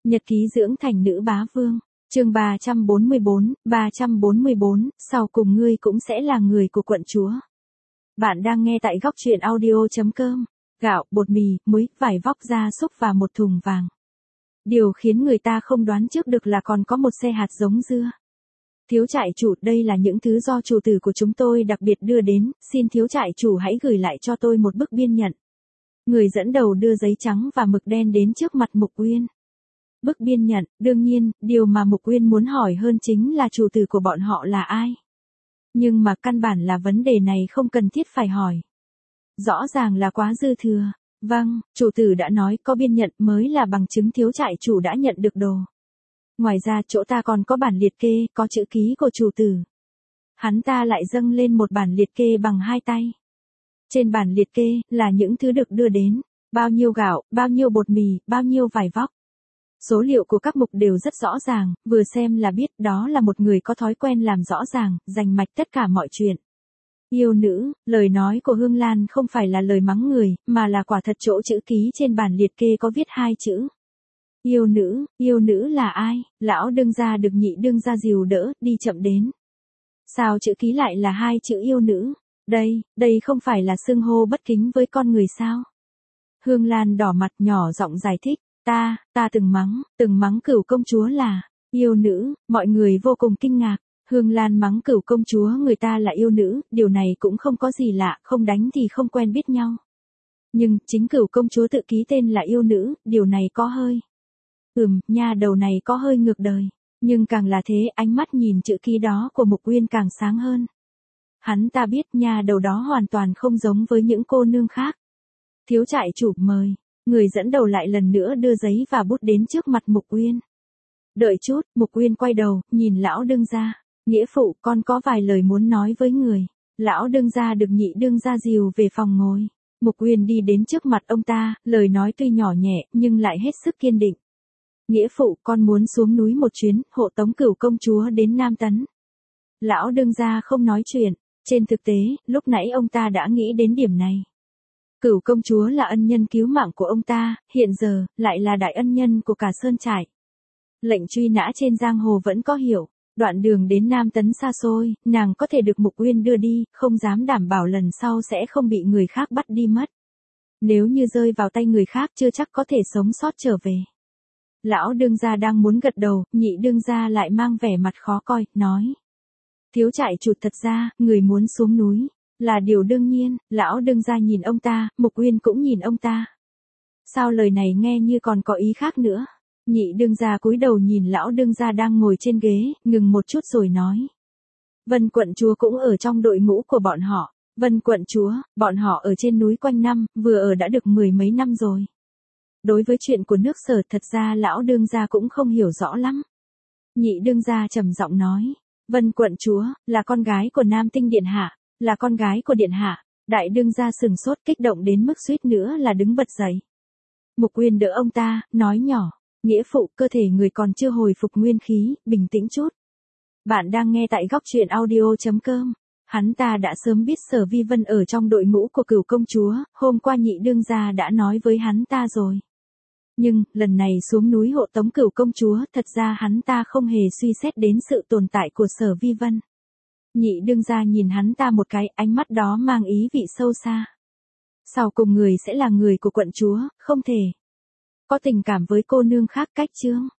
Nhật ký dưỡng thành nữ bá vương, chương 344, sau cùng ngươi cũng sẽ là người của quận chúa. Bạn đang nghe tại góc truyện audio.com. Gạo, bột mì, muối, vải vóc gia súc và một thùng vàng. Điều khiến người ta không đoán trước được là còn có một xe hạt giống dưa. Thiếu trại chủ, đây là những thứ do chủ tử của chúng tôi đặc biệt đưa đến, xin thiếu trại chủ hãy gửi lại cho tôi một bức biên nhận. Người dẫn đầu đưa giấy trắng và mực đen đến trước mặt Mục Uyên. Bức biên nhận, đương nhiên, điều mà Mục Uyên muốn hỏi hơn chính là chủ tử của bọn họ là ai. Nhưng mà căn bản là vấn đề này không cần thiết phải hỏi. Rõ ràng là quá dư thừa. Vâng, chủ tử đã nói có biên nhận mới là bằng chứng thiếu trại chủ đã nhận được đồ. Ngoài ra chỗ ta còn có bản liệt kê, có chữ ký của chủ tử. Hắn ta lại dâng lên một bản liệt kê bằng hai tay. Trên bản liệt kê là những thứ được đưa đến, bao nhiêu gạo, bao nhiêu bột mì, bao nhiêu vải vóc. Số liệu của các mục đều rất rõ ràng, vừa xem là biết đó là một người có thói quen làm rõ ràng, rành mạch tất cả mọi chuyện. Yêu nữ, lời nói của Hương Lan không phải là lời mắng người, mà là quả thật chỗ chữ ký trên bản liệt kê có viết hai chữ. Yêu nữ là ai? Lão đương gia được nhị đương gia dìu đỡ, đi chậm đến. Sao chữ ký lại là hai chữ yêu nữ? Đây không phải là xưng hô bất kính với con người sao? Hương Lan đỏ mặt nhỏ giọng giải thích, ta từng mắng Cửu công chúa là yêu nữ, mọi người vô cùng kinh ngạc. Hương Lan mắng Cửu công chúa người ta là yêu nữ, điều này cũng không có gì lạ, không đánh thì không quen biết nhau. Nhưng, chính Cửu công chúa tự ký tên là yêu nữ, điều này có hơi. Nha đầu này có hơi ngược đời. Nhưng càng là thế, ánh mắt nhìn chữ ký đó của Mục Uyên càng sáng hơn. Hắn ta biết nha đầu đó hoàn toàn không giống với những cô nương khác. Thiếu trại chủ mời, người dẫn đầu lại lần nữa đưa giấy và bút đến trước mặt Mục Uyên. Đợi chút, Mục Uyên quay đầu, nhìn lão đương gia. Nghĩa phụ, con có vài lời muốn nói với người. Lão đương gia được nhị đương gia dìu về phòng ngồi. Mục Uyên đi đến trước mặt ông ta, lời nói tuy nhỏ nhẹ, nhưng lại hết sức kiên định. Nghĩa phụ, con muốn xuống núi một chuyến, hộ tống Cửu công chúa đến Nam Tấn. Lão đương gia không nói chuyện. Trên thực tế, lúc nãy ông ta đã nghĩ đến điểm này. Cửu công chúa là ân nhân cứu mạng của ông ta, hiện giờ, lại là đại ân nhân của cả Sơn Trại. Lệnh truy nã trên giang hồ vẫn có hiệu. Đoạn đường đến Nam Tấn xa xôi, nàng có thể được Mục Uyên đưa đi, không dám đảm bảo lần sau sẽ không bị người khác bắt đi mất. Nếu như rơi vào tay người khác chưa chắc có thể sống sót trở về. Lão đương gia đang muốn gật đầu, nhị đương gia lại mang vẻ mặt khó coi, nói. Thiếu trại chủ, thật ra, người muốn xuống núi, là điều đương nhiên. Lão đương gia nhìn ông ta, Mục Uyên cũng nhìn ông ta. Sao lời này nghe như còn có ý khác nữa? Nhị đương gia cúi đầu nhìn lão đương gia đang ngồi trên ghế, ngừng một chút rồi nói. Vân quận chúa cũng ở trong đội ngũ của bọn họ. Vân quận chúa, bọn họ ở trên núi quanh năm, vừa ở đã được 10 mấy năm rồi. Đối với chuyện của nước Sở thật ra lão đương gia cũng không hiểu rõ lắm. Nhị đương gia trầm giọng nói. Vân quận chúa, là con gái của Nam Tinh điện hạ, là con gái của điện hạ. Đại đương gia sừng sốt kích động đến mức suýt nữa là đứng bật dậy. Mục Uyên đỡ ông ta, nói nhỏ. Nghĩa phụ, cơ thể người còn chưa hồi phục nguyên khí, bình tĩnh chút. Bạn đang nghe tại góc truyện audio.com. Hắn ta đã sớm biết Sở Vi Vân ở trong đội ngũ của Cửu công chúa, hôm qua nhị đương gia đã nói với hắn ta rồi. Nhưng, lần này xuống núi hộ tống Cửu công chúa, thật ra hắn ta không hề suy xét đến sự tồn tại của Sở Vi Vân. Nhị đương gia nhìn hắn ta một cái, ánh mắt đó mang ý vị sâu xa. Sau cùng người sẽ là người của quận chúa, không thể có tình cảm với cô nương khác cách chướng.